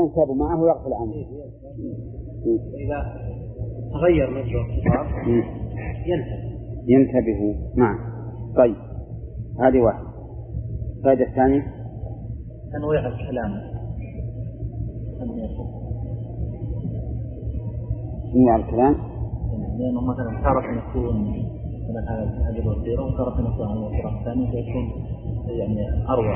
ينساب معه ويغفل عنه. إذا تغير مجرى الخطاب ينتبه. نعم. طيب هذه واحد. الفائدة الثانية تنويع الكلام. تنويع الكلام لأنه مثلا تارة يكون مثلا هذه الوسيلة وتارة يكون على الوسيلة الثانية فيكون يعني أروع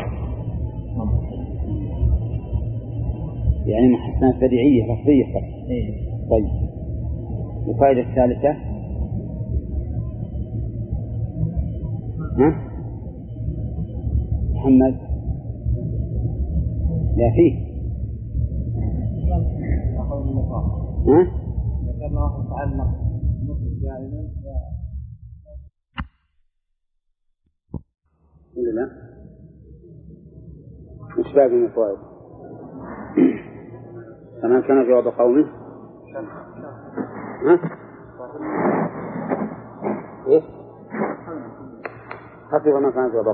يعني محسنات بديعية لفظية. طيب الفائدة الثالثة محمد لا فيه ذكرنا تعلق نصف دائما ولا لا؟ مش باقي من الفوائد. فما كان جواب قومه إيه؟ حسب ما كان جواب.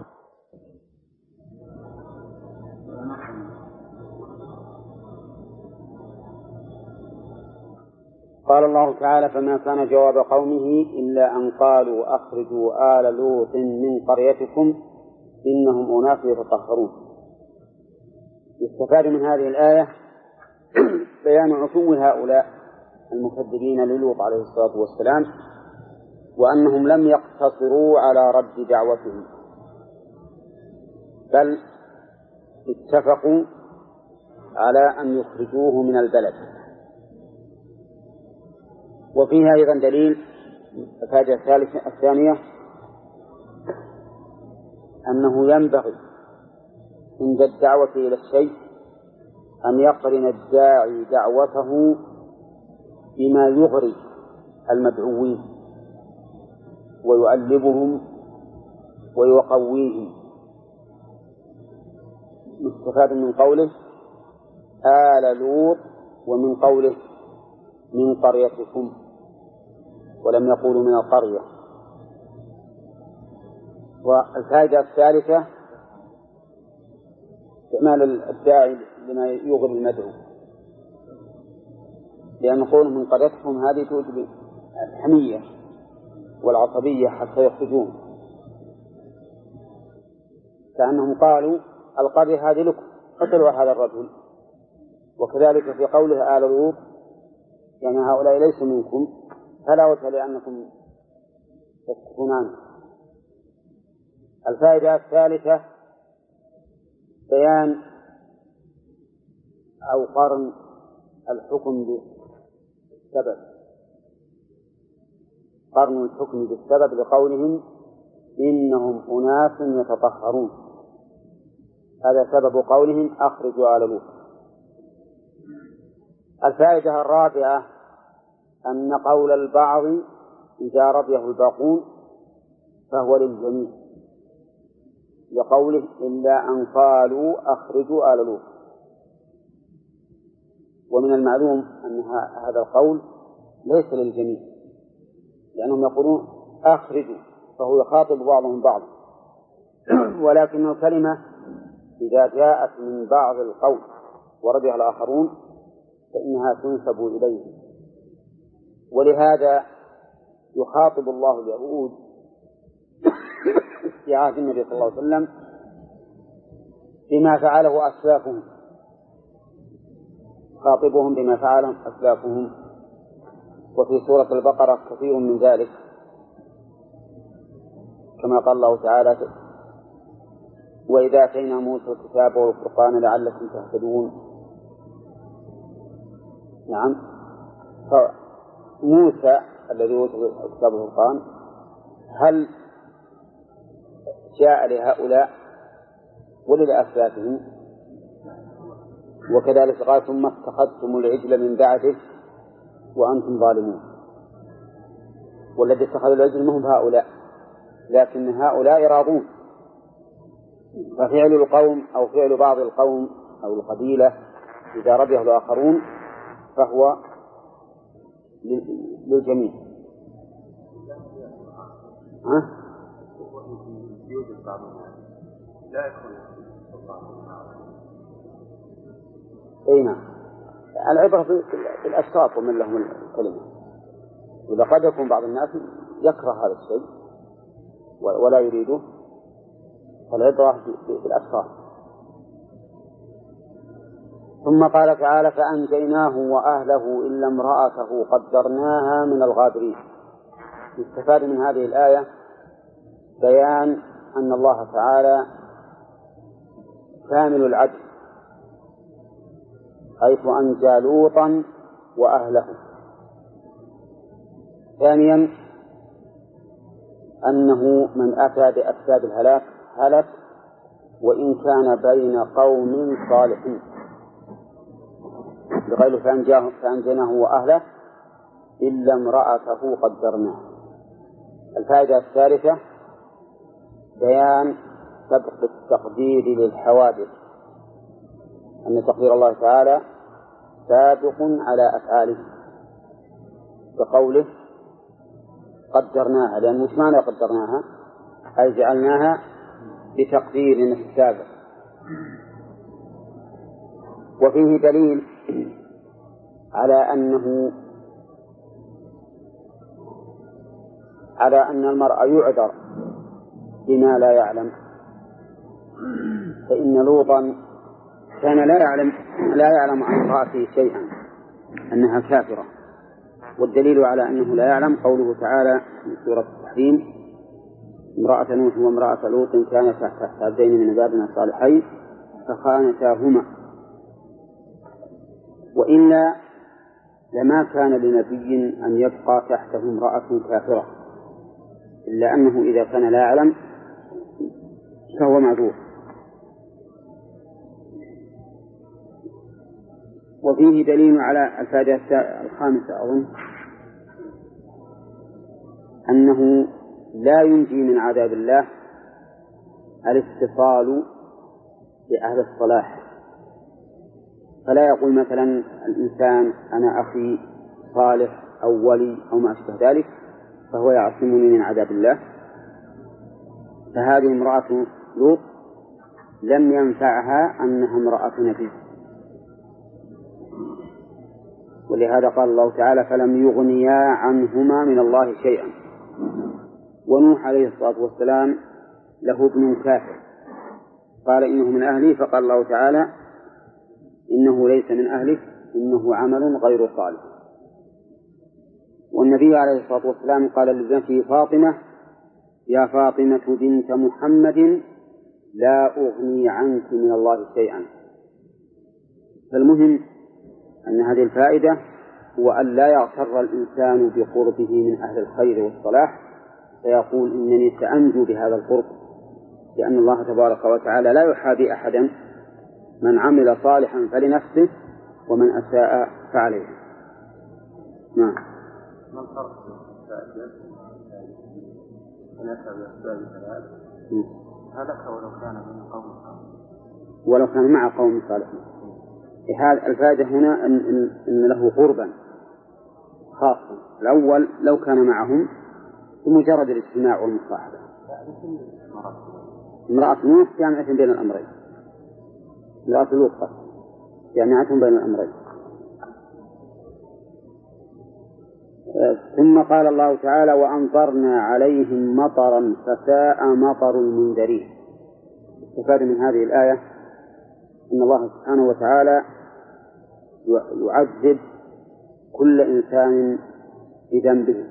قال الله تعالى فما كان جواب قومه إلا أن قالوا أخرجوا آل لوط من قريتكم إنهم أناس يتطهرون. يستفاد من هذه الآية بيان عتو هؤلاء المكذبين للوط عليه الصلاة والسلام، وأنهم لم يقتصروا على رد دعوتهم بل اتفقوا على أن يخرجوه من البلد. وفيها أيضا دليل الفائدة الثانية أنه ينبغي عند الدعوة إلى الشيء أن يقرن الداعي دعوته بما يغري المدعوين ويؤلبهم ويقويهم. مستفاد من قوله آل لوط ومن قوله من قريتكم ولم يقولوا من القرية. والفائدة الثالثة استعمال الداعي لما يغري المدعو، لأن قوله من قريتكم هذه توجب الحمية والعصبية حتى يخرجون، كأنهم قالوا القرية هذه لكم قتلوا هذا الرجل. وكذلك في قوله آل لوط يعني هؤلاء ليسوا منكم فلا وجه لأنكم تسكتون عنه. الفائدة الثالثة بيان أو قرن الحكم بالسبب، قرن الحكم بالسبب لقولهم إنهم أناس يتطهرون، هذا سبب قولهم أخرجوا آل لوط. الفائدة الرابعة أن قول البعض إذا رضيه الباقون فهو للجميع لقوله إلا أن قالوا أخرجوا آل لوط. ومن المعلوم أن هذا القول ليس للجميع، لأنهم يقولون أخرجوا فهو يخاطب بعضهم بعضا، ولكن الكلمة إذا جاءت من بعض القول ورضيها الآخرون فإنها تنسب إليه. ولهذا يخاطب الله اليهود في عهد النبي صلى الله عليه وسلم بما فعله أسلافهم، خاطبهم بما فعله أسلافهم. وفي سورة البقرة كثير من ذلك كما قال الله تعالى وإذا آتينا موسى الكتاب والفرقان لعلكم تهتدون. نعم، موسى الذي أوتي الكتاب والفرقان هل جاء لهؤلاء ولأسلافهم؟ وكذلك قال ثم اتخذتم العجل من بعده وأنتم ظالمون. والذي اتخذوا العجل منهم هؤلاء، لكن هؤلاء راضون. ففعل القوم أو فعل بعض القوم أو القبيلة إذا رضيه الآخرون فهو للجميع. أين العبرة بالأشخاص ومن لهم الكلمة، وإذا قد يكون بعض الناس يكره هذا الشيء ولا يريده، فالعبرة بالأشخاص. ثم قال تعالى: فأنجيناه وأهله إلا امرأته قدرناها من الغابرين. يستفاد من هذه الآية بيان أن الله تعالى كامل العدل، حيث أنجى لوطا وأهله. ثانيا أنه من أتى بأسباب الهلاك هلك وإن كان بين قوم صالحين، بغير فأنجيناه وأهله إلا امرأته قدرناه. الفائدة الثالثة بيان سبق التقدير للحوادث، أن تقدير الله تعالى سابق على أفعاله، بقوله قدرناها، لأن مش معنى قدرناها أي جعلناها بتقديرنا السابق. وفيه دليل على أن المرء يعذر بما لا يعلم، فإن لوطا كان لا يعلم عن امرأته شيئا، أنها كافرة. والدليل على أنه لا يعلم قوله تعالى في سورة التحريم: امرأة نوح وامرأة لوط كانتا تحت عبدين من عبادنا الصالحين فخانتاهما. وإلا لما كان لنبي أن يبقى تحته امرأة كافرة، إلا أنه إذا كان لا يعلم فهو معذور. وفيه دليل على الفائدة الخامسة أظن أنه لا ينجي من عذاب الله الاتصال بأهل الصلاح، فلا يقول مثلا الإنسان أنا أخي صالح أو ولي أو ما أشبه ذلك فهو يعصمني من عذاب الله. فهذه امرأة لوط لم ينفعها أنها امرأة نبي، ولهذا قال الله تعالى: فلم يغنيا عنهما من الله شيئا. ونوح عليه الصلاة والسلام له ابن كافر قال إنه من أهلي، فقال الله تعالى: إنه ليس من أهلك إنه عمل غير صالح. والنبي عليه الصلاة والسلام قال لابنته فاطمة: يا فاطمة بنت محمد لا أغني عنك من الله شيئا. فالمهم أن هذه الفائدة هو أن لا يغتر الإنسان بقربه من أهل الخير والصلاح فيقول إنني سأنجو بهذا القرب، لأن الله تبارك وتعالى لا يحابي أحدا، من عمل صالحا فلنفسه ومن أساء فعليه. نعم. ما الفرق بين الفائدة ثلاثة بأسباب ثلاث هلك ولو كان من قوم صالحين؟ ولو كان مع قوم صالحين. هذا الفائدة هنا إن له قربا خاصا. الأول لو كان معهم بمجرد الاجتماع والمصاحبة. امرأة نوح جامعة بين الأمرين، امرأة لوط جامعة بين الأمرين. ثم قال الله تعالى: وأمطرنا عليهم مطرا فساء مطر المنذرين. استفاد من هذه الآية أن الله سبحانه وتعالى يعذب كل إنسان بذنبه،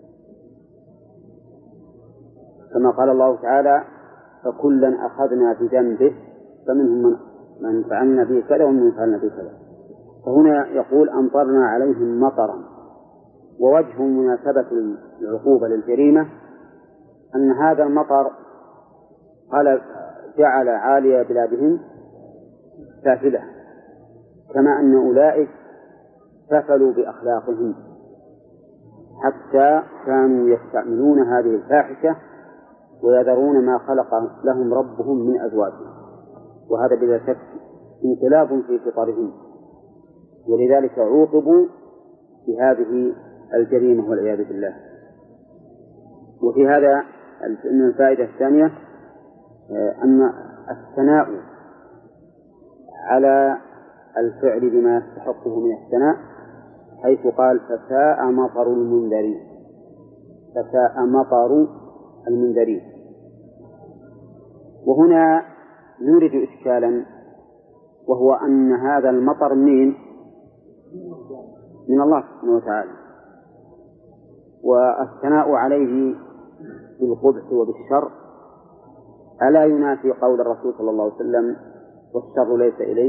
كما قال الله تعالى: فكلا أخذنا بذنبه فمنهم من فعلنا به كذا ومن فعلنا به كذا. فهنا يقول أمطرنا عليهم مطرا، ووجه مناسبة العقوبة للجريمة أن هذا المطر قال جعل عالي بلادهم سافلة، كما أن أولئك سفلوا بأخلاقهم حتى كانوا يستعملون هذه الفاحشة ويذرون ما خلق لهم ربهم من أزواجهم، وهذا بلا شك انقلاب في فطرهم، ولذلك عوقبوا بهذه الجريمة والعياذ بالله. وفي هذا من الفائدة الثانية أن الثناء على الفعل بما يستحقه من الثناء، حيث قال فساء مطر المنذرين. فساء مطر المنذرين. وهنا نورد إشكالا، وهو أن هذا المطر من الله سبحانه وتعالى، والثناء عليه بالقبح وبالشر ألا ينافي قول الرسول صلى الله عليه وسلم والشر ليس إليه؟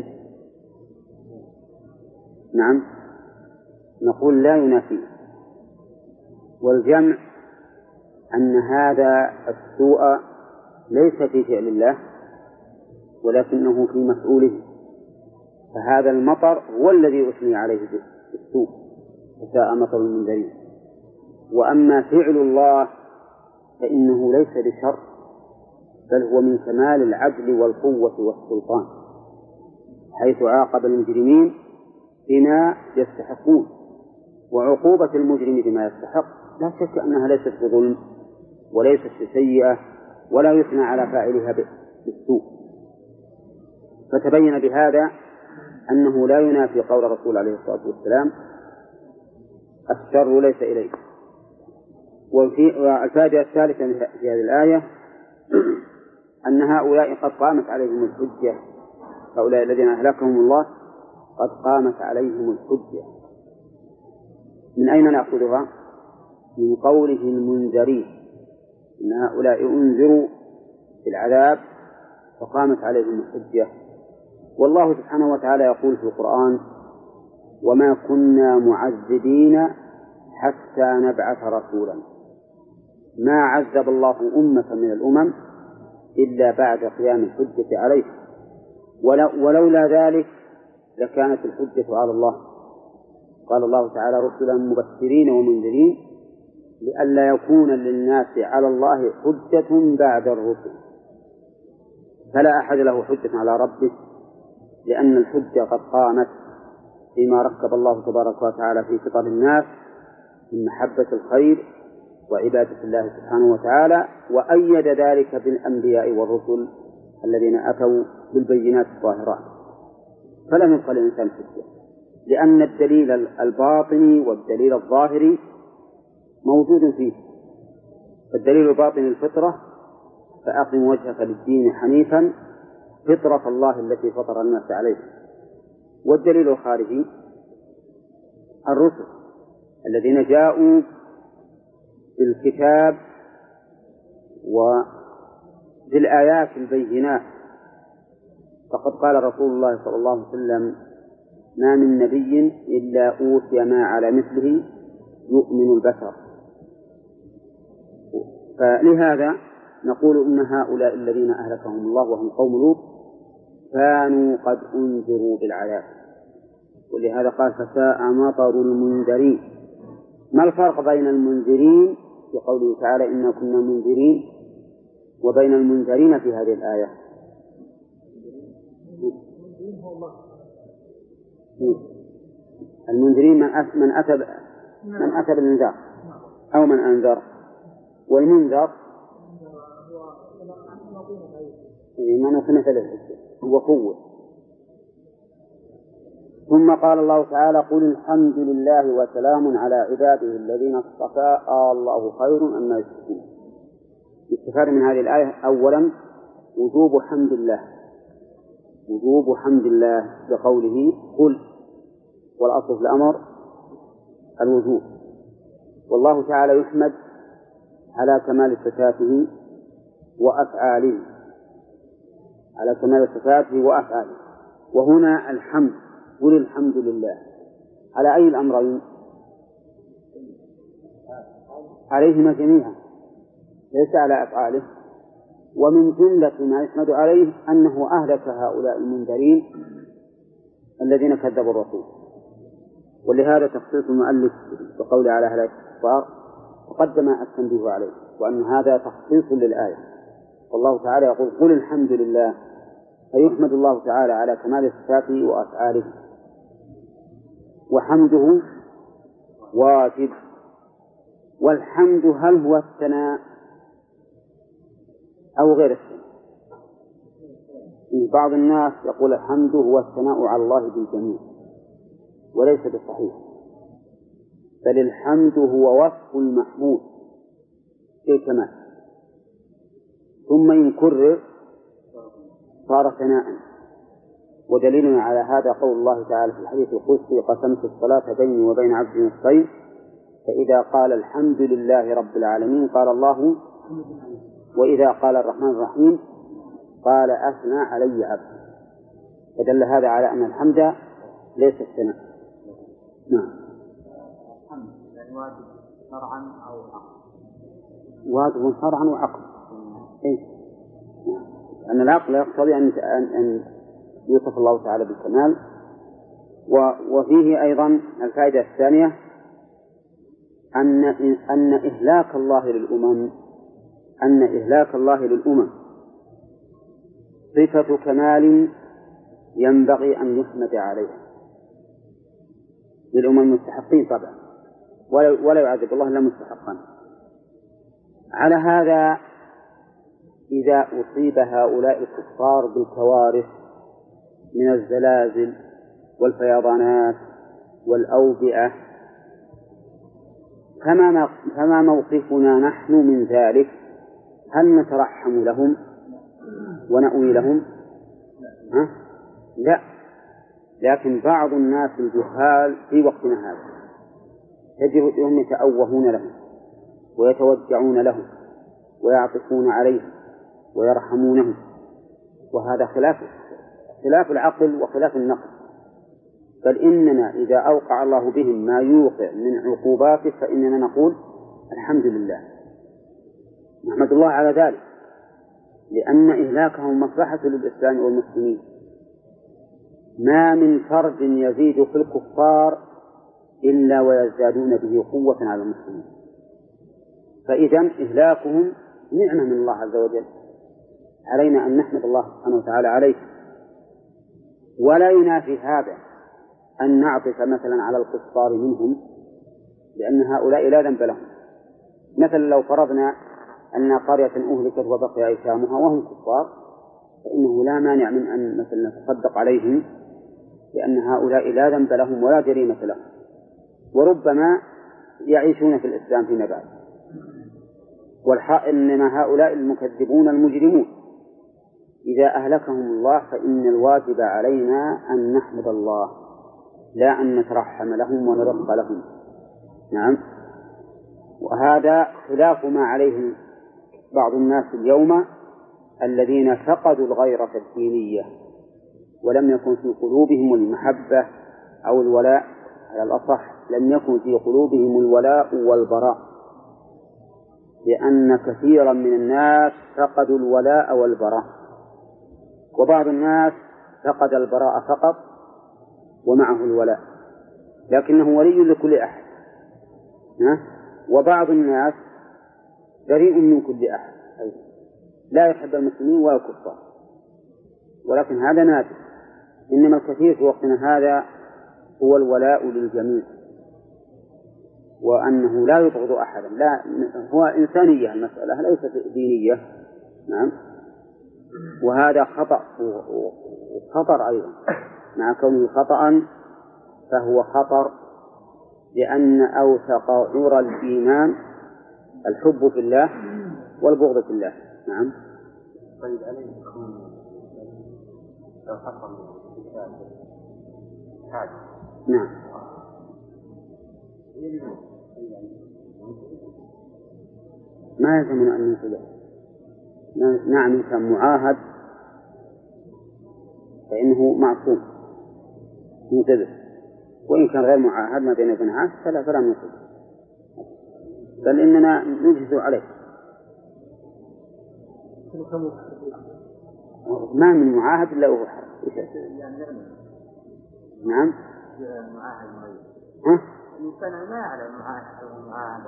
نعم، نقول لا ينافي. والجمع أن هذا السوء ليس في فعل الله ولكنه في مفعوله، فهذا المطر هو الذي أثني عليه بالسوء فساء مطر المنذرين. وأما فعل الله فإنه ليس بشر، بل هو من كمال العدل والقوة والسلطان، حيث عاقب المجرمين بما يستحقون. وعقوبة المجرم بما يستحق لا شك أنها ليست بظلم وليست بسيئة ولا يثنى على فاعلها بالسوء. فتبين بهذا أنه لا ينافي قول الرسول عليه الصلاة والسلام الشر ليس إليه. والفائدة الثالثة في هذه الآية أن هؤلاء قد قامت عليهم الحجة، هؤلاء الذين أهلكهم الله قد قامت عليهم الحجة. من أين نأخذها؟ من قوله المنذرين، إن هؤلاء أنذروا بالعذاب فقامت عليهم الحجة. والله سبحانه وتعالى يقول في القرآن وما كنا معذبين حتى نبعث رسولا. ما عذب الله أمة من الأمم إلا بعد قيام الحجة عليه، ولولا ذلك لكانت الحجة على الله. قال الله تعالى رسلا مبشرين ومنذرين لئلا يكون للناس على الله حجة بعد الرسل. فلا أحد له حجة على ربه، لأن الحجة قد قامت فيما ركب الله تبارك وتعالى في فطر الناس من محبة الخير وعبادة الله سبحانه وتعالى، وأيد ذلك بالأنبياء والرسل الذين أتوا بالبينات الظاهرات. فلم يبق للإنسان حجة، لأن الدليل الباطني والدليل الظاهري موجود فيه. فالدليل الباطني الفطرة فأقم وجهك للدين حنيفا فطرة الله التي فطر الناس عليه. والدليل الخارجي الرسل الذين جاءوا بالكتاب وبالآيات البينات. فقد قال رسول الله صلى الله عليه وسلم ما من نبي إلا أوتي ما على مثله يؤمن البشر. فلهذا نقول إن هؤلاء الذين أهلكهم الله وهم قوم لوط كانوا قد أنذروا بالعذاب، ولهذا قال فساء مطر المنذرين. ما الفرق بين المنذرين في قوله تعالى إنا كنا منذرين وبين المنذرين في هذه الآية؟ المنذرين من أتى بالإنذار أو من أنذر، والمنذر من أخنث للحجة هو قوة. ثم قال الله تعالى قل الحمد لله وسلام على عباده الذين اصطفى الله خير أما يشركون. يستفاد من هذه الآية أولا وجوب حمد الله، وجوب حمد الله بقوله قل، والأصل في الأمر الوجوب. والله تعالى يحمد على كمال صفاته وأفعاله، على كمال صفاته وأفعاله. وهنا الحمد قل الحمد لله على أي الأمرين؟ عليهما جميعا، ليس على أفعاله. ومن جملة ما يحمد عليه أنه أهلك هؤلاء المنذرين الذين كذبوا الرسول. ولهذا تخصيص المؤلف بقول على هلاك الكفار وقدم التنبيه عليه، وأن هذا تخصيص للآية. والله تعالى يقول قل الحمد لله، فيحمد الله تعالى على كمال صفاته وأفعاله. وحمده واجب. والحمد هل هو الثناء أو غير الثناء؟ إن بعض الناس يقول الحمد هو الثناء على الله بالجميل، وليس بالصحيح، بل الحمد هو وصف المحمود بالكمال، ثم إن كرر صار ثناء. ودليلنا على هذا قول الله تعالى في الحديث القدسي: قسمت الصلاة بيني وبين عبدي نصفين، فإذا قال الحمد لله رب العالمين قال الله، وإذا قال الرحمن الرحيم قال أثنى علي عبدي. فدل هذا على أن الحمد ليس الثناء. نعم. الحمد يعني واجب شرعا أو عقلا؟ واجب شرعا وعقلا. إيه؟ أن العقل يقتضي أن يوصف الله تعالى بالكمال. وفيه أيضا الفائدة الثانية أن إهلاك الله للأمم صفة كمال ينبغي أن يحمد عليها للأمم المستحقين طبعا، ولا يعذب الله إلا مستحقا. على هذا إذا أصيب هؤلاء الكفار بالكوارث من الزلازل والفيضانات والأوبئة، فما موقفنا نحن من ذلك؟ هل نترحم لهم ونأوي لهم؟ لا. لكن بعض الناس الجهال في وقتنا هذا تجد أنهم يتأوهون لهم ويتوجعون لهم ويعطفون عليهم ويرحمونهم، وهذا خلاف العقل وخلاف النقل. بل إننا إذا أوقع الله بهم ما يوقع من عقوباته فإننا نقول الحمد لله، نحمد الله على ذلك، لأن إهلاكهم مصلحة للإسلام والمسلمين. ما من فرد يزيد في الكفار إلا ويزدادون به قوة على المسلمين، فإذا إهلاكهم نعمة من الله عز وجل، علينا أن نحمد الله سبحانه وتعالى عليه. ولا ينافي هذا أن نعطف مثلا على الكفار منهم، لأن هؤلاء لا ذنب لهم. مثلا لو فرضنا أن قرية أهلكت وبقي أيتامها وهم كفار، فإنه لا مانع من أن مثلا نتصدق عليهم، لأن هؤلاء لا ذنب لهم ولا جريمة لهم، وربما يعيشون في الإسلام فيما بعد. إنما هؤلاء المكذبون المجرمون إذا أهلكهم الله فإن الواجب علينا أن نحمد الله، لا أن نترحم لهم ونرق لهم. نعم. وهذا خلاف ما عليه بعض الناس اليوم الذين فقدوا الغيرة الدينية ولم يكن في قلوبهم المحبة أو الولاء، على الأصح لم يكن في قلوبهم الولاء والبراء، لأن كثيرا من الناس فقدوا الولاء والبراء، وبعض الناس فقد البراء فقط ومعه الولاء لكنه ولي لكل أحد، وبعض الناس بريء من كل أحد لا يحب المسلمين ولا الكفار، ولكن هذا نادر. إنما الكثير في وقتنا هذا هو الولاء للجميع، وأنه لا يبغض أحدا، لا، هو إنسانية المسألة ليست دينية. نعم. وهذا خطأ وخطر أيضا، مع كونه خطأ فهو خطر، لأن أوثق عرى الإيمان الحب في الله والبغض في الله. نعم. طيب عليه يكون لو حصل حاجة. نعم. ما يلزمنا أن ننتبه. نعم، إن كان معاهد فإنه معصوم منتبه، وإن كان غير معاهد ما بين ابن فلا ننتبه، بل إننا نجهز عليه. ما من معاهد إلا وهو حرام. نعم. المعاهد الإنسان ما يعلم معاهد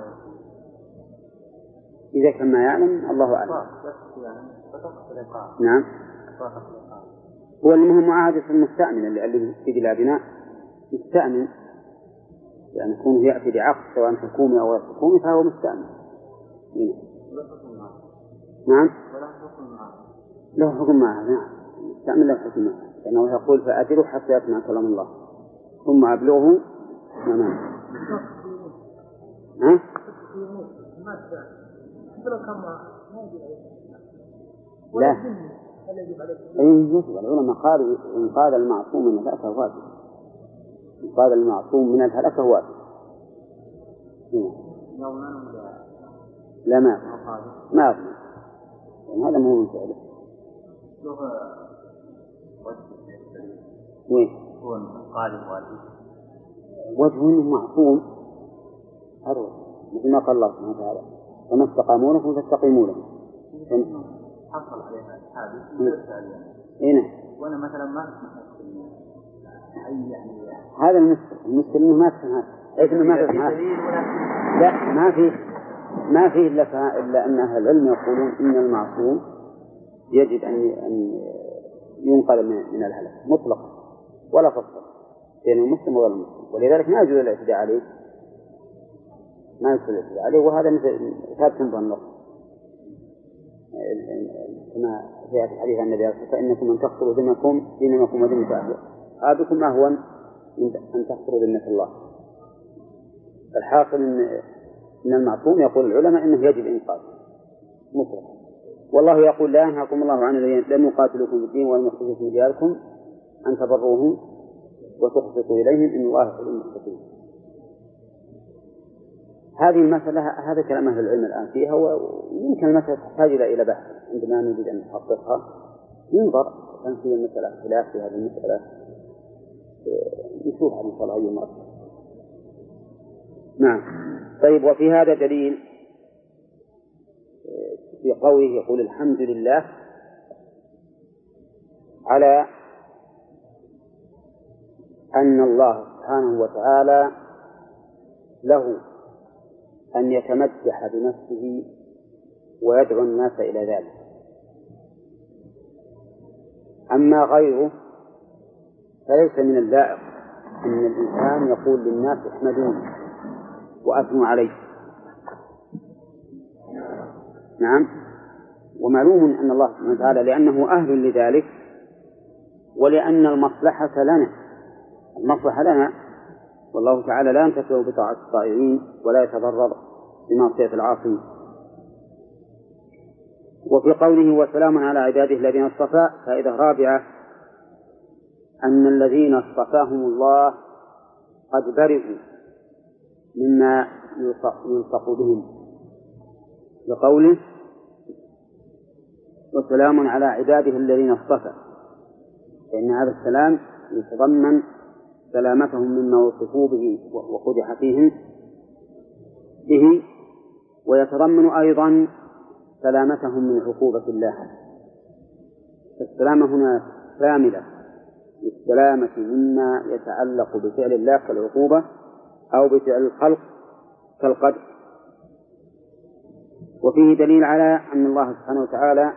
إذا كان ما يعلم الله أعلم. نعم. هو المهم معاهدة المستأمن اللي في بلادنا مستأمن، يعني يكون يأتي بعقد سواء حكومي أو غير حكومي فهو مستأمن. نعم. له حكم معه. نعم. تعمل له حكمة، لأنه يقول فأجره حتى يسمع كلام الله ثم أبلغه أمامه. ها؟ لا، العلماء قالوا إنقاذ المعصوم من الهلكة واجب، إنقاذ المعصوم من الهلكة واجب. لا ما أظن، هذا مو مسألة. وين؟ هو إنقاذ الواجب وجه إنه معصوم أروع، مثل ما قال الله سبحانه وتعالى فما استقاموا لكم فاستقيموا لهم. حصل عليها الحادث هنا وأنا مثلا ما أسمح أي يعني هذا المشكلة إنه ما تفهم هذا، ما تفهم. لا ما في إلا أن أهل العلم يقولون إن المعصوم يجب أن ينقذ من الهلك مطلقا ولا فصل بين المسلم وغير المسلم، ولذلك ما يجوز الاعتداء عليه، وهذا مثل ثابت ظن كما جاء في حديث النبي عليه الصلاة والسلام فإنكم من تخطروا دينكم ودينة أهله هذاكم أهون من أن تخطروا ذمة الله. الحاصل إن المعصوم يقول العلماء إنه يجب إنقاذه مطلقا، والله يقول لا ينهاكم الله عن الذين لم يقاتلوكم في الدين ولم يخرجوكم من دياركم أن تبروهم وتقسطوا إليهم إن الله يحب المتقين. هذه المسألة هذا كلام أهل العلم الآن فيها، ويمكن المسألة تحتاج إلى بحث عندما نريد أن نحققها ينظر كان في المسألة خلاف في هذه المسألة نشوف إن شاء الله أي مرة. نعم. طيب، وفي هذا دليل في قوله يقول الحمد لله على أن الله سبحانه وتعالى له أن يتمدح بنفسه ويدعو الناس إلى ذلك، أما غيره فليس من اللائق أن الإنسان يقول للناس احمدوني وأثنوا عليه. نعم، ومعلوم أن الله سبحانه وتعالى لأنه أهل لذلك، ولأن المصلحة لنا، والله تعالى لا ينتفع بطاعة الطائعين ولا يتضرر بمعصية العاصين. وفي قوله وسلام على عباده الذين اصطفى فائدة رابعة أن الذين اصطفاهم الله قد برئوا مما يلصق بهم، بقوله وسلام على عباده الذين اصطفى، فإن هذا السلام يتضمن سلامتهم مما وصفوا به وقدح فيهم به، ويتضمن أيضا سلامتهم من عقوبة الله. السلامة هنا شاملة للسلامة مما يتعلق بفعل الله كالعقوبة أو بفعل الخلق كالقدر. وفيه دليل على أن الله سبحانه وتعالى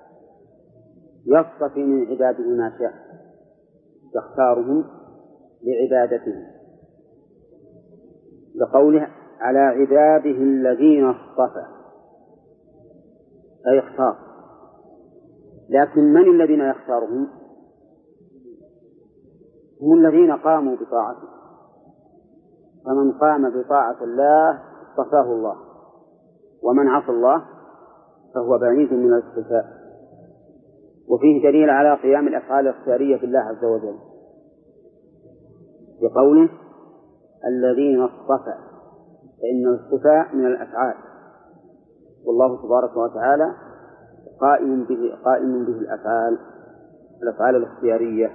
يصطفي من عباده ما شاء، يختارهم لعبادته، لقوله على عباده الذين اصطفى أي اختار. لكن من الذين يختارهم؟ هم الذين قاموا بطاعته، فمن قام بطاعة الله اصطفاه الله، ومن عصى الله فهو بعيد من الاصطفاء. وفيه دليل على قيام الأفعال الاختيارية بالله عز وجل بقوله الذين اصطفى، فإن الاصطفاء من الأفعال، والله تبارك وتعالى قائم به الأفعال الاختيارية.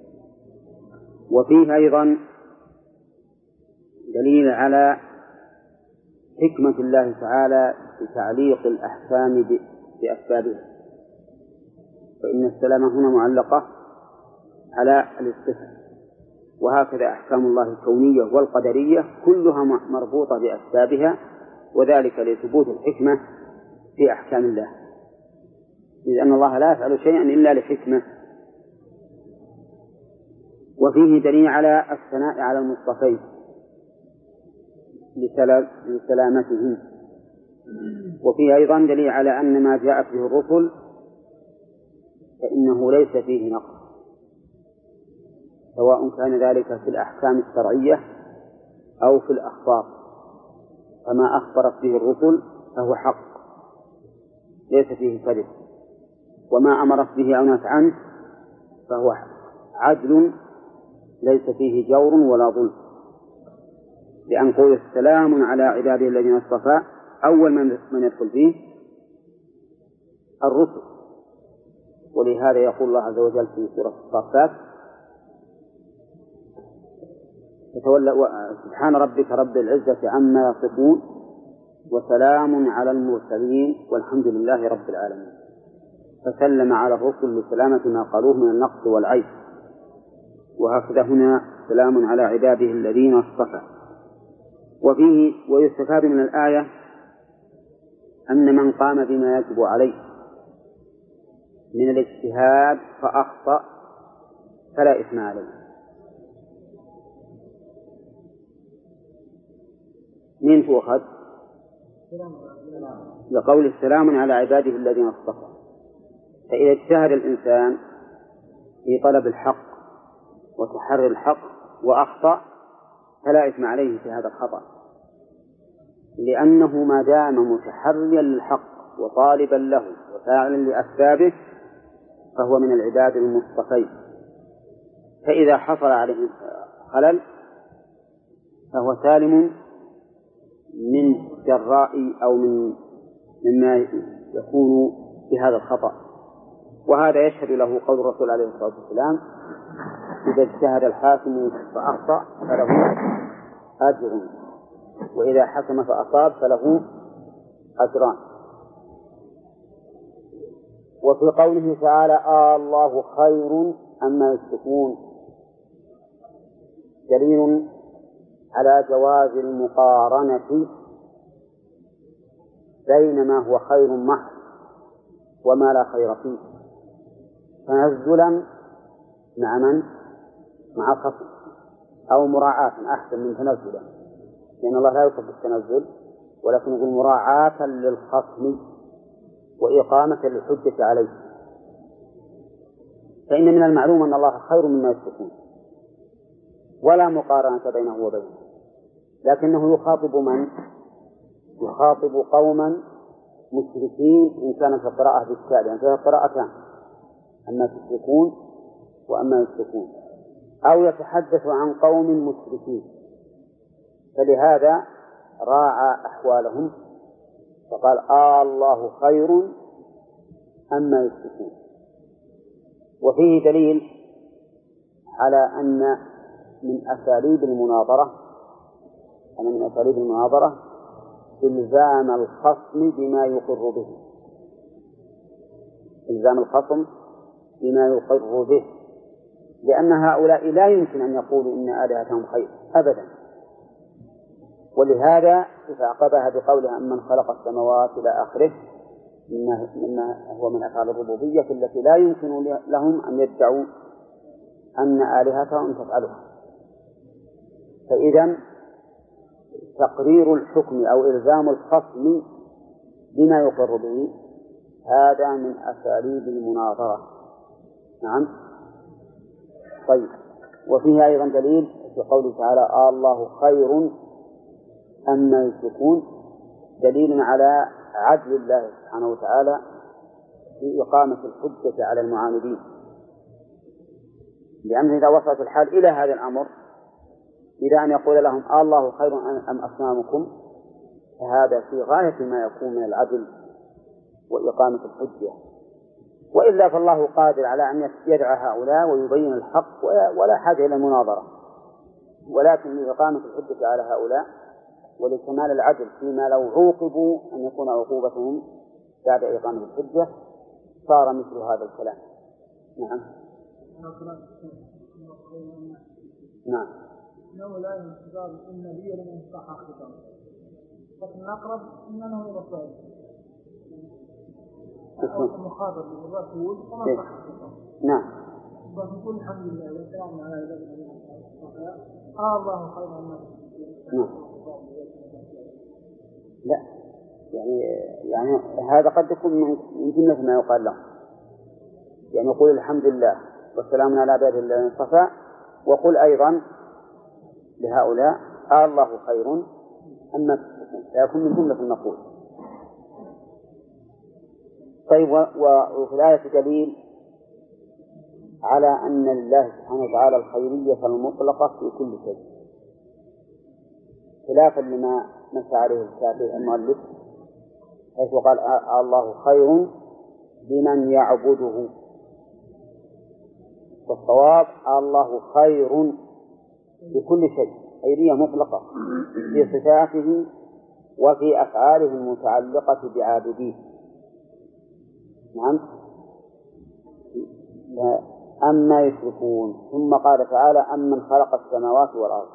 وفيه أيضا دليل على حكمة الله تعالى في تعليق الأحكام بأسبابها، فإن السلامة هنا معلقة على الاصطفاء، وهكذا أحكام الله الكونية والقدرية كلها مربوطة بأسبابها، وذلك لثبوت الحكمة في أحكام الله، لأن الله لا يفعل شيئا إلا لحكمة. وفيه دليل على الثناء على المصطفين لسلامتهم. وفيه أيضا دليل على أن ما جاءت به الرسل فإنه ليس فيه نقص، سواء كان ذلك في الأحكام الشرعية أو في الأخبار، فما أخبرت به الرسل فهو حق ليس فيه كذب، وما أمرت به أو نهت عنه فهو عدل ليس فيه جور ولا ظلم، لأن قول السلام على عباده الذين اصطفى أول من يدخل فيه الرسل. ولهذا يقول الله عز وجل في سورة الصافات: سبحان ربك رب العزة عما يصفون وسلام على المرسلين والحمد لله رب العالمين. فسلم على الرسل لسلامة ما قالوه من النقص والعيب. وهكذا هنا سلام على عباده الذين اصطفى. وفيه ويستفاد من الآية أن من قام بما يجب عليه من الاجتهاد فأخطأ فلا إثم عليه. من تؤخذ لقول السلام على عباده الذين اصطفى. فإذا اجتهد الإنسان في طلب الحق وتحري الحق وأخطأ فلا إثم عليه في هذا الخطأ، لأنه ما دام متحريا للحق وطالبا له وفاعلا لأسبابه فهو من العباد المصطفين. فإذا حصل عليه خلل فهو سالم من جراء أو مما يكون بهذا الخطأ. وهذا يشهد له قول الرسول عليه الصلاة والسلام: إذا اجتهد الحاكم فأخطأ فله أجر، وإذا حكم فأصاب فله أجران. وفي قوله تعالى: الله خير أما يشركون دليل على جواز المقارنة بين ما هو خير محض وما لا خير فيه، تنزلا مع من؟ مع الخصم، أو مراعاة أحسن من تنزلا، لأن الله لا يحب التنزل، ولكن يقول مراعاة للخصم وإقامة للحجة عليه. فإن من المعلوم أن الله خير مما يشركون ولا مقارنة بينه وبينه، لكنه يخاطب من؟ يخاطب قوما مشركين إن كانت القراءة بالتالي، يعني فيها قراءتان: أما تشركون وأما يشركون، أو يتحدث عن قوم مشركين، فلهذا راعى أحوالهم فقال: الله خير أما يشركون. وفيه دليل على أن من أساليب المناظرة إلزام الخصم بما يقر به، إلزام الخصم بما يقر به، لأن هؤلاء لا يمكن أن يقولوا إن آلهتهم خير أبدا. ولهذا فعقبها بقولها: أمن خلق السماوات إلى آخره، مما هو من أفعال الربوبية التي لا يمكن لهم أن يدعوا أن آلهتهم تفعلها. فإذا تقرير الحكم أو إلزام الخصم بما يقر به هذا من أساليب المناظرة. نعم. طيب، وفيه أيضا دليل في قوله تعالى: الله خير أما يشركون، دليل على عدل الله سبحانه وتعالى في إقامة الحجة على المعاندين، لأنه إذا وصلت الحال إلى هذا الأمر، إلى أن يقول لهم: الله خير أم أصنامكم، فهذا في غاية ما يكون من العدل وإقامة الحجة. وإلا فالله قادر على أن يدعى هؤلاء ويبين الحق ولا حاجة إلى المناظرة، ولكن لإقامة الحجة على هؤلاء ولكمال العدل فيما لو عوقبوا أن يكون عقوبتهم بعد إقامة الحجة صار مثل هذا الكلام. نعم. نعم. إنه لا ينتظر النبي لمن صح خطابه، لكن الأقرب إنه يبصر أو المخاطب بالرسول ومن صح خطابه. نعم. ونقول الحمد لله والسلام على عباد الله. الله خير مما نعم. لا، يعني هذا قد يكون من جملة ما يقال له، يعني يقول الحمد لله والسلام على عباده الذين اصطفى، وقل أيضا لهؤلاء الله خير أما تشركون، فيكون من جملة المقول. طيب، وفي الآية دليل على أن لله سبحانه وتعالى الخيرية المطلقة في كل شيء، خلافا لما نص عليه الكاتب المؤلف حيث قال الله خير بمن يعبده، والصواب الله خير بكل شيء، خيرية مطلقة في صفاته وفي أفعاله المتعلقة بعابديه. نعم. أما يشركون. ثم قال تعالى أمن خلق السماوات والأرض،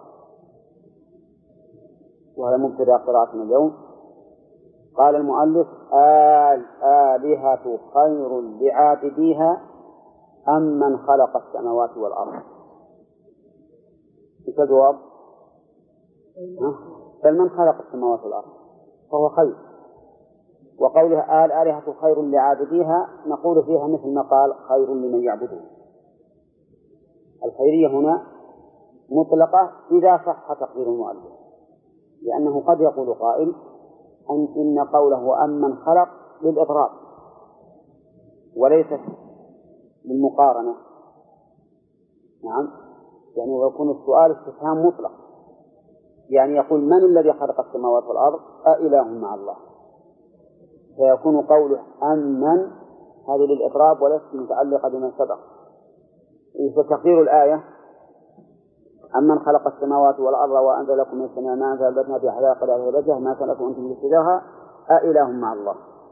وهذا مبتدأ قراءتنا اليوم. قال المؤلف الآلهة خير لعابديها أم من خلق السماوات والأرض؟ إيش الجواب؟ بل من خلق السماوات والأرض فهو خير. وقولها الآلهة خير لعابديها نقول فيها مثل ما قال خير لمن يعبده. الخيرية هنا مطلقة إذا صح تقدير المؤلف، لأنه قد يقول قائل إن قوله أمن خلق للإضراب وليس للمقارنة. نعم، يعني ويكون السؤال استفهام مطلق، يعني يقول من الذي خلق السماوات والأرض أإله مع الله، فيكون قوله أمن هذه للإضراب وليست متعلقة بمن سبق. فتقدير الآية أمن خلق السماوات والأرض وأنزل لكم من السماء ماء فأنبتنا به حدائق الأرض ما سلكتم أنتم في سدرها أإله مع الله.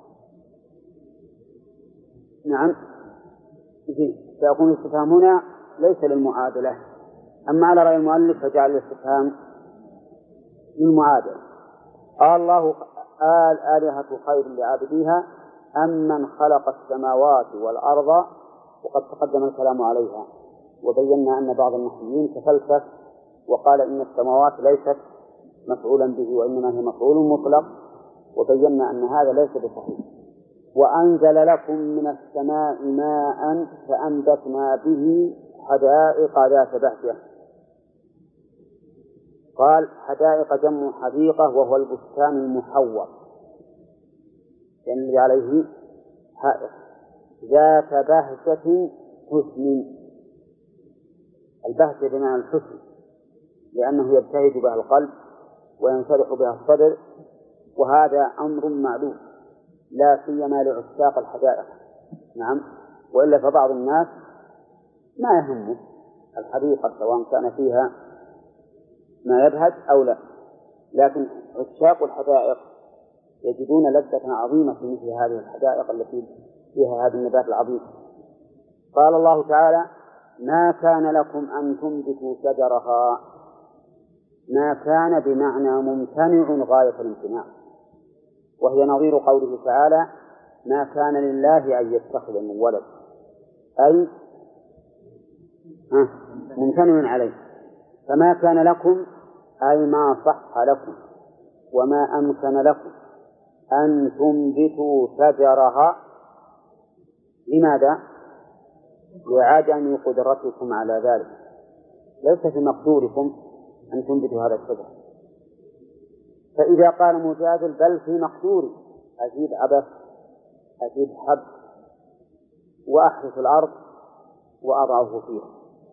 نعم، فيكون الاستفهام هنا ليس للمعادلة. أما على رأي المؤلف فجعل الاستفهام للمعادلة. الله الآلهة خير لعابديها أم من خلق السماوات والأرض، وقد تقدم الكلام عليها وبينا أن بعض النحويين تفلسف وقال إن السماوات ليست مفعولا به وإنما هي مفعول مطلق، وبينا أن هذا ليس بصحيح. وأنزل لكم من السماء ماء فأنبتنا به حدائق ذات بهجة. قال حدائق جمع حديقة وهو البستان المحوط يعني عليه حائط ذات بهجة حسن. البهجة بمعنى الحسن لأنه يبتهج بها القلب وينشرح بها الصدر، وهذا أمر معلوم لا سيما لعشاق الحدائق. نعم، وإلا فبعض الناس ما يهمه الحديقة سواء كان فيها ما يبهج أو لا، لكن عشاق الحدائق يجدون لذة عظيمة في مثل هذه الحدائق التي فيها هذا النبات العظيم. قال الله تعالى ما كان لكم أن تنبتوا شجرها. ما كان بمعنى ممتنع غاية الامتناع، وهي نظير قوله تعالى ما كان لله أن يتخذ من ولد، أي ممتنع عليه. فما كان لكم أي ما صح لكم وما أمكن لكم أن تنبتوا شجرها. لماذا؟ لعدم قدرتكم على ذلك، ليس في مقدوركم أن تنبتوا هذا الشجر. فإذا قال مجادل بل في مقدوري، أجيب عبث، أجيب حب وأحرث الأرض وأضعه فيها.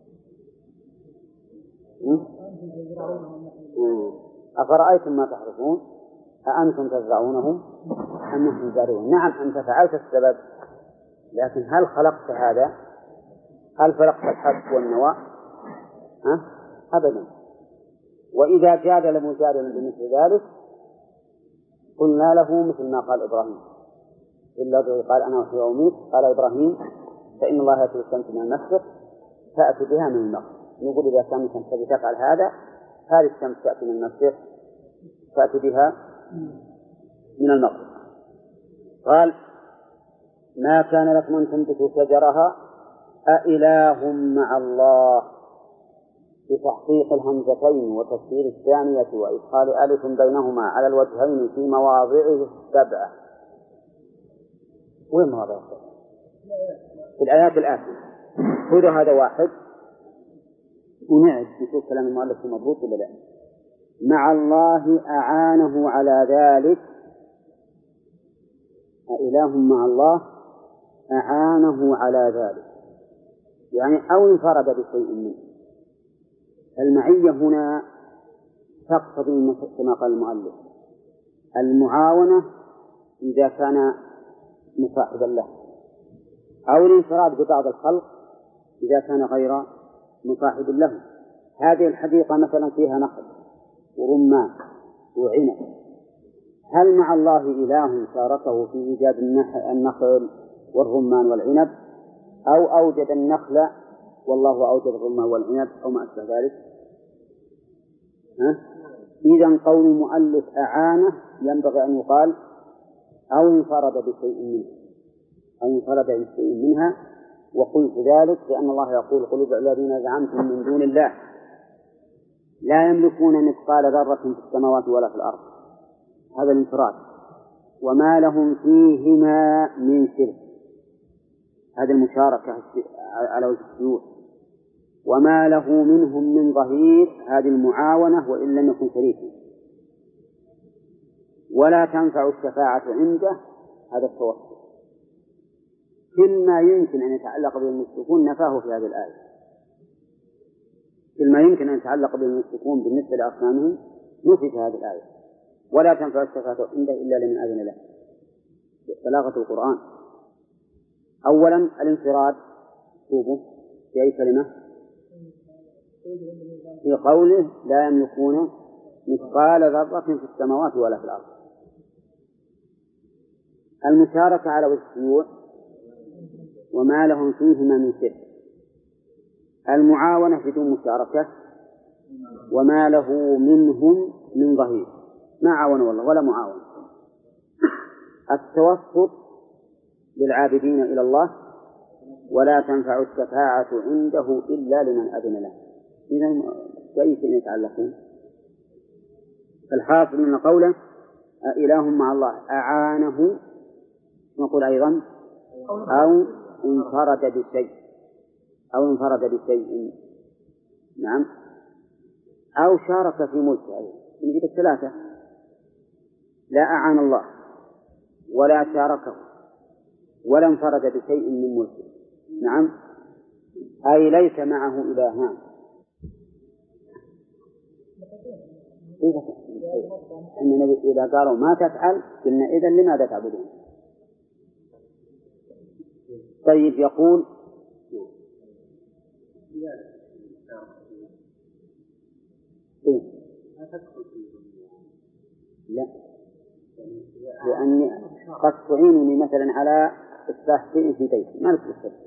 أفرأيتم ما تحرثون أأنتم تزرعونه أم نحن الزارعون. نعم أنت فعلت السبب، لكن هل خلقت هذا؟ هل خلقت الحب والنواة؟ أبدا. وإذا جادل مجادل بمثل ذلك قلنا له مثل ما قال إبراهيم الذي قال أنا أحيي وأميت. قال إبراهيم فإن الله يأتي الشمس من المشرق فأتي بها من المغرب. نقول إذا كان الشمس تفعل هذا، هذه الشمس تأتي من المشرق تأتي بها من المغرب. قال ما كان لكم أن تنبتوا شجرها أإله مع الله، بتحقيق الهمزتين وتفسير الثانية وإدخال ألف بينهما على الوجهين في مواضعه السبعة. وين مواضع السبعة؟ في الآيات الآتية. خذوا هذا واحد ونعد نشوف كلام المؤلف مضبوط ولا لا. مع الله أعانه على ذلك، أإله مع الله أعانه على ذلك، يعني أو انفرد بشيء منه. المعية هنا تقتضي كما قال المؤلف المعاونة إذا كان مصاحبا له، أو الانفراد ببعض الخلق إذا كان غير مصاحب له. هذه الحديقة مثلا فيها نخل ورمان وعنب، هل مع الله إله شاركه في إيجاد النخل والرمان والعنب، أو أوجد النخل والله أوجد الرمان والعنب أو ما أشبه ذلك؟ إذن قول المؤلف أعانه ينبغي أن يقال أو انفرد بشيء منه، أو انفرد بشيء منها. وقلت ذلك لأن الله يقول قل ادعوا الذين زعمتم من دون الله لا يملكون مثقال ذرة في السماوات ولا في الأرض، هذا الانفراد، وما لهم فيهما من شرك، هذه المشاركة على وجه الشيوع، وما له منهم من ظهير، هذه المعاونة وإن لم يكن شريكا، ولا تنفع الشفاعة عنده، هذا التوسل. كل ما يمكن أن يتعلق بالمشركون نفاه في هذه الآية، كل ما يمكن أن يتعلق بالمشركون بالنسبة لأصنامهم نفي في هذه الآية. ولا تنفع الشفاعة عنده إلا لمن أذن له. بلاغة القرآن. أولا الانفراد شوفوا في أي كلمة؟ في قوله لا يملكون مثقال ذرة في السماوات ولا في الأرض. المشاركة على وجه الشيوع وما لهم فيهما من شرك. المعاونة بدون مشاركة وما له منهم من ظهير، ما عاون والله ولا معاون. التوسط للعابدين إلى الله ولا تنفع الشفاعة عنده إلا لمن أذن له. إذن بأي شيء يتعلقون؟ الحاصل من قوله إله مع الله أعانه، نقول أيضا أو انفرد بشيء، أو انفرد بشيء، نعم، أو شارك في ملكه. أيضا نجد الثلاثة، لا أعان الله ولا شاركه ولا انفرد بشيء من ملكه، نعم، أي ليس معه إلهان. إذا قالوا ما تفعل قلنا إذن لماذا تعبدون؟ طيب يقول لا، لأني قد تعينني مثلا على إصلاح شيء في بيتي، ما لك بالشركة،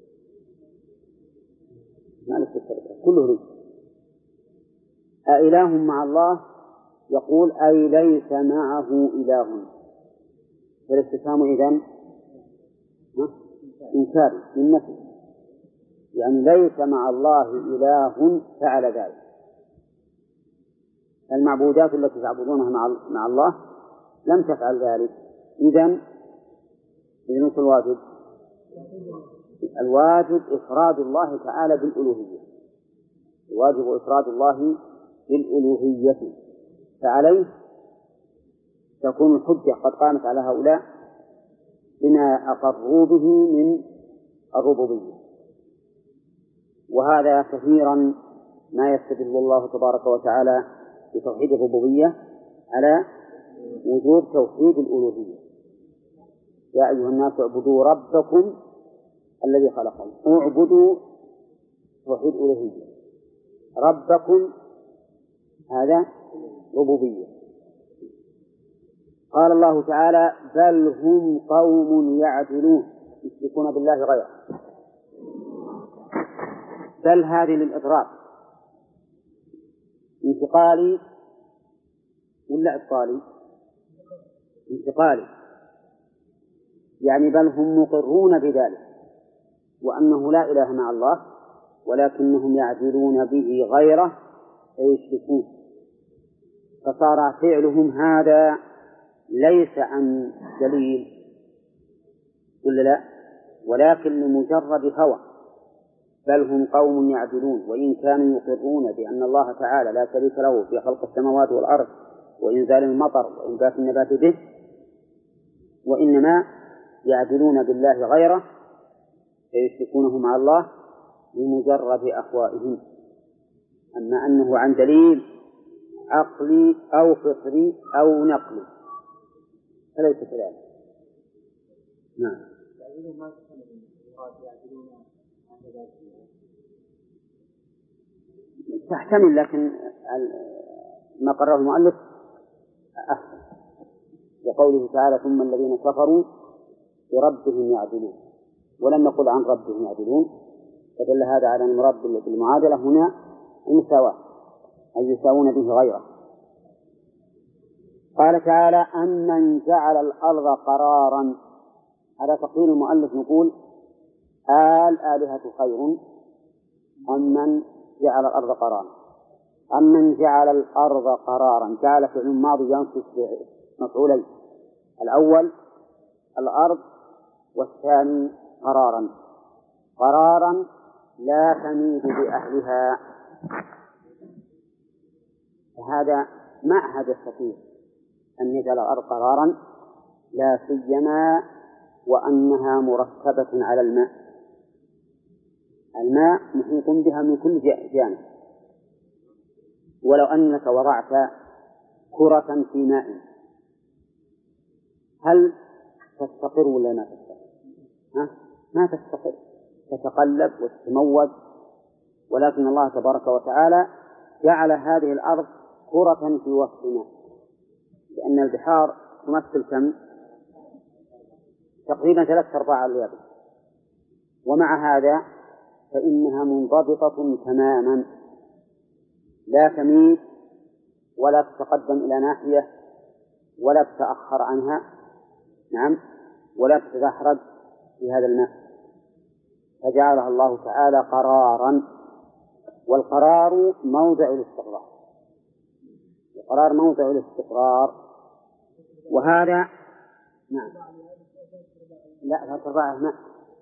ما لك بالشركة، كله لي. أإله مع الله؟ يقول أي ليس معه إله. فالاستفهام إذن إنكاري من نفسه، يعني ليس مع الله إله فعل ذلك. المعبودات التي تعبدونها مع الله لم تفعل ذلك. إذن وش الواجب؟ الواجب إفراد الله تعالى بالألوهية، الواجب إفراد الله بالألوهية، فعليه تكون الحجة قد قامت على هؤلاء بما أقروا به من الربوبية. وهذا كثيرا ما يستدل الله تبارك وتعالى بتوحيد الربوبية على وجود توحيد الألوهية. يا أيها الناس اعبدوا ربكم الذي خلقكم، اعبدوا توحيد الألوهية، ربكم هذا ربوبية. قال الله تعالى بل هم قوم يعدلون يشركون بالله غيره. بل هذه للإضراب، انتقالي ولا إبطالي؟ انتقالي، يعني بل هم مقرون بذلك وأنه لا إله مع الله، ولكنهم يعدلون به غيره فيشركون، فصار فعلهم هذا ليس عن دليل ولا لا؟ ولكن لمجرد هوى، بل هم قوم يعدلون، وإن كانوا يقرون بأن الله تعالى لا شريك له في خلق السماوات والأرض وإنزال المطر وإنبات النبات به، وإنما يعدلون بالله غيره فيشركونه مع الله لمجرد أهوائهم. أما أنه عن دليل عقلي أو فطري أو نقلي فليس كذلك. نعم. تحتمل، لكن ما قرره المؤلف أحسن، وقوله تعالى ثم الذين كفروا بربهم يعدلون، ولم نقل عن ربهم يعدلون، فدل هذا على المراد بالمعادلة هنا المساواة، أي يساوون به غيره. قال تعالى أمن جعل الأرض قرارا، هذا تقدير المؤلف، نقول الآلهة خير أمن جعل الأرض قرارا. أمن جعل الأرض قرارا، جعل فعل ماضي ينصب مفعولين، الأول الأرض والثاني قرارا. قرارا لا تميد بأهلها، فهذا معهد السفيه أن يجعل الأرض قرارا، لا سيما وأنها مركبة على الماء. الماء محيط بها من كل جانب، ولو أنك وضعت كرة في ماء هل تستقر ولا ما تستقر؟ ما تستقر، تتقلب وتتموج. ولكن الله تبارك وتعالى جعل هذه الأرض كرة في وسط ماء، لأن البحار تمثل كم؟ تقريبا 3/4 اليابس، ومع هذا فإنها منضبطة تماما، لا تميل ولا تتقدم إلى ناحية ولا تتأخر عنها، نعم، ولا تتدحرج في هذا الماء، فجعلها الله تعالى قرارا. والقرار موضع الاستقرار، القرار موضع الاستقرار، وهذا نعم لا 3/4 ماء.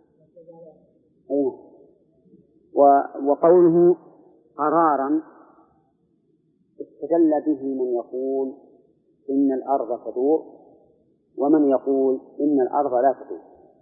وقوله قرارا استدل به من يقول إن الأرض تدور ومن يقول إن الأرض لا تدور.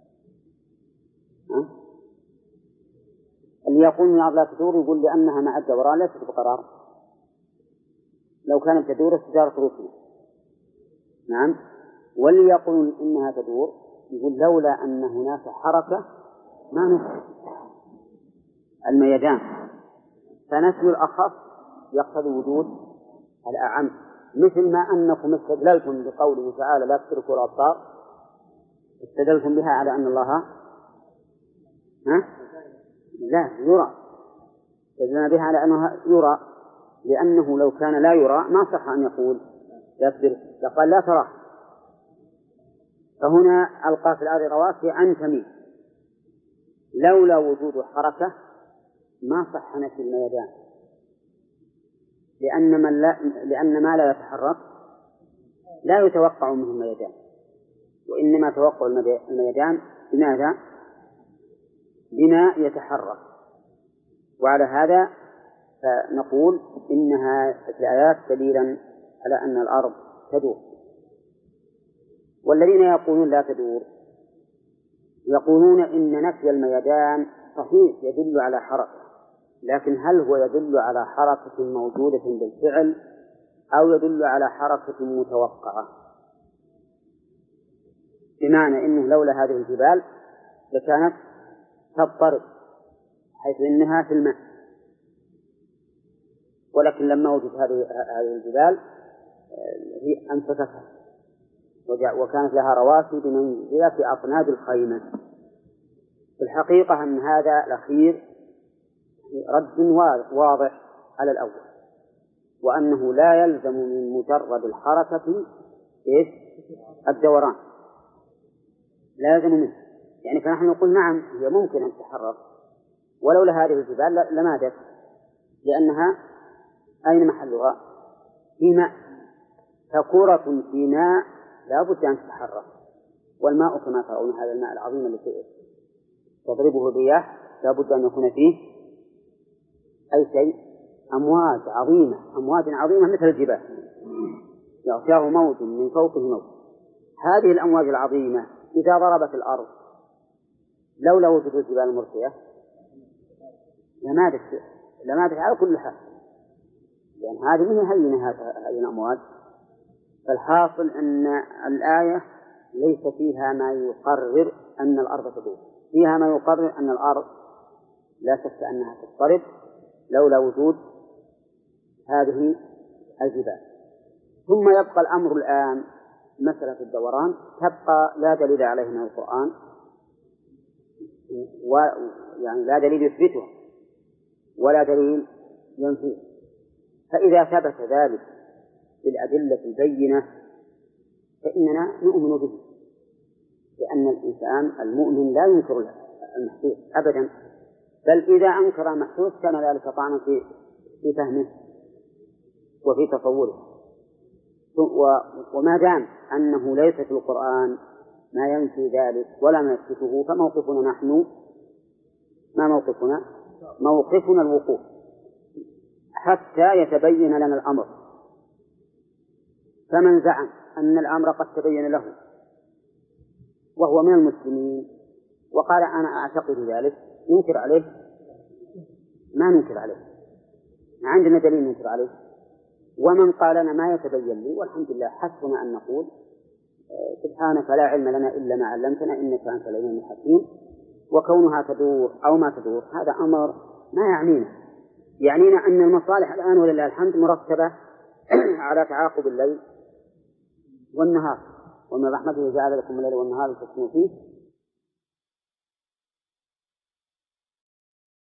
اللي يقول إن الأرض لا تدور يقول لأنها مع الدوران ليست بقرار، لو كانت تدور استدارت رسله، نعم. واللي يقول إنها تدور يقول لولا أن هناك حركة ما نفع الميدان، فنفي الأخف يقتضي وجود الأعم، مثل ما أنكم استدللتم بقوله تعالى لا تتركوا الأبصار، استدلتم بها على أن الله لا يرى، استدلنا بها على أنه يرى، لأنه لو كان لا يرى ما صح أن يقول لا تترك، لقال لا تراه. فهنا ألقى في الأرض رواسي أن تميل، لولا وجود حركة ما صح نفي الميدان، لأن ما لا يتحرك لا يتوقع منه الميدان، وإنما توقع الميدان بماذا؟ بما يتحرك. وعلى هذا فنقول إنها الآيات دليلا على أن الأرض تدور. والذين يقولون لا تدور يقولون إن نفي الميدان صحيح يدل على حركة، لكن هل هو يدل على حركة موجودة بالفعل أو يدل على حركة متوقعة؟ بمعنى إنه لولا هذه الجبال لكانت تضطرب حيث إنها في الماء، ولكن لما وجد هذه الجبال هي أنفستها وكانت لها رواسي بمنزلة أطناب الخيمة. في الحقيقة أن هذا الأخير رد واضح على الأول، وأنه لا يلزم من مجرد الحركة الدوران، لا يلزم منه. يعني فنحن نقول نعم هي ممكن أن تتحرك ولولا هذه الجبال لمادت، لأنها أين محلها؟ في ماء، فكرة في ماء لا بد أن تتحرك، والماء كما ترون هذا الماء العظيم الذي تضربه الرياح لا بد أن يكون فيه أي شيء أمواج عظيمة مثل الجبال يغشاه موج من فوقه موج. هذه الأمواج العظيمة إذا ضربت الأرض لولا وجود الجبال المرسية لماتت على كل حال، لأن هذه من هينة هذه الأمواج. فالحاصل أن الآية ليس فيها ما يقرر أن الأرض تدور، فيها ما يقرر أن الأرض لا شك أنها تضطرب لولا وجود هذه الجبال. ثم يبقى الأمر الآن مسألة الدوران تبقى لا دليل عليه من القرآن، ويعني لا دليل يثبتها ولا دليل ينفيه. فإذا ثبت ذلك بالأدلة البينة فإننا نؤمن به، لأن الإنسان المؤمن لا ينكر المحسوس أبدا، بل إذا أنكر المحسوس كان ذلك طعنا في فهمه وفي تصوره. وما دام أنه ليس في القرآن ما ينفي ذلك ولا ما يثبته فموقفنا نحن ما موقفنا الوقوف حتى يتبين لنا الأمر. فمن زعم أن الأمر قد تبين له وهو من المسلمين وقال أنا أعتقد ذلك ننكر عليه؟ ما ننكر عليه، ما عندنا دليل ننكر عليه. ومن قال أنا ما يتبين لي والحمد لله حسبنا أن نقول سبحانك لا علم لنا إلا ما علمتنا إنك أنت العليم الحكيم. وكونها تدور أو ما تدور هذا أمر ما يعنينا أن المصالح الآن ولله الحمد مرتبة على تعاقب الليل والنهار، ومن رحمته جعل لكم الليل والنهار لتسكنوا فيه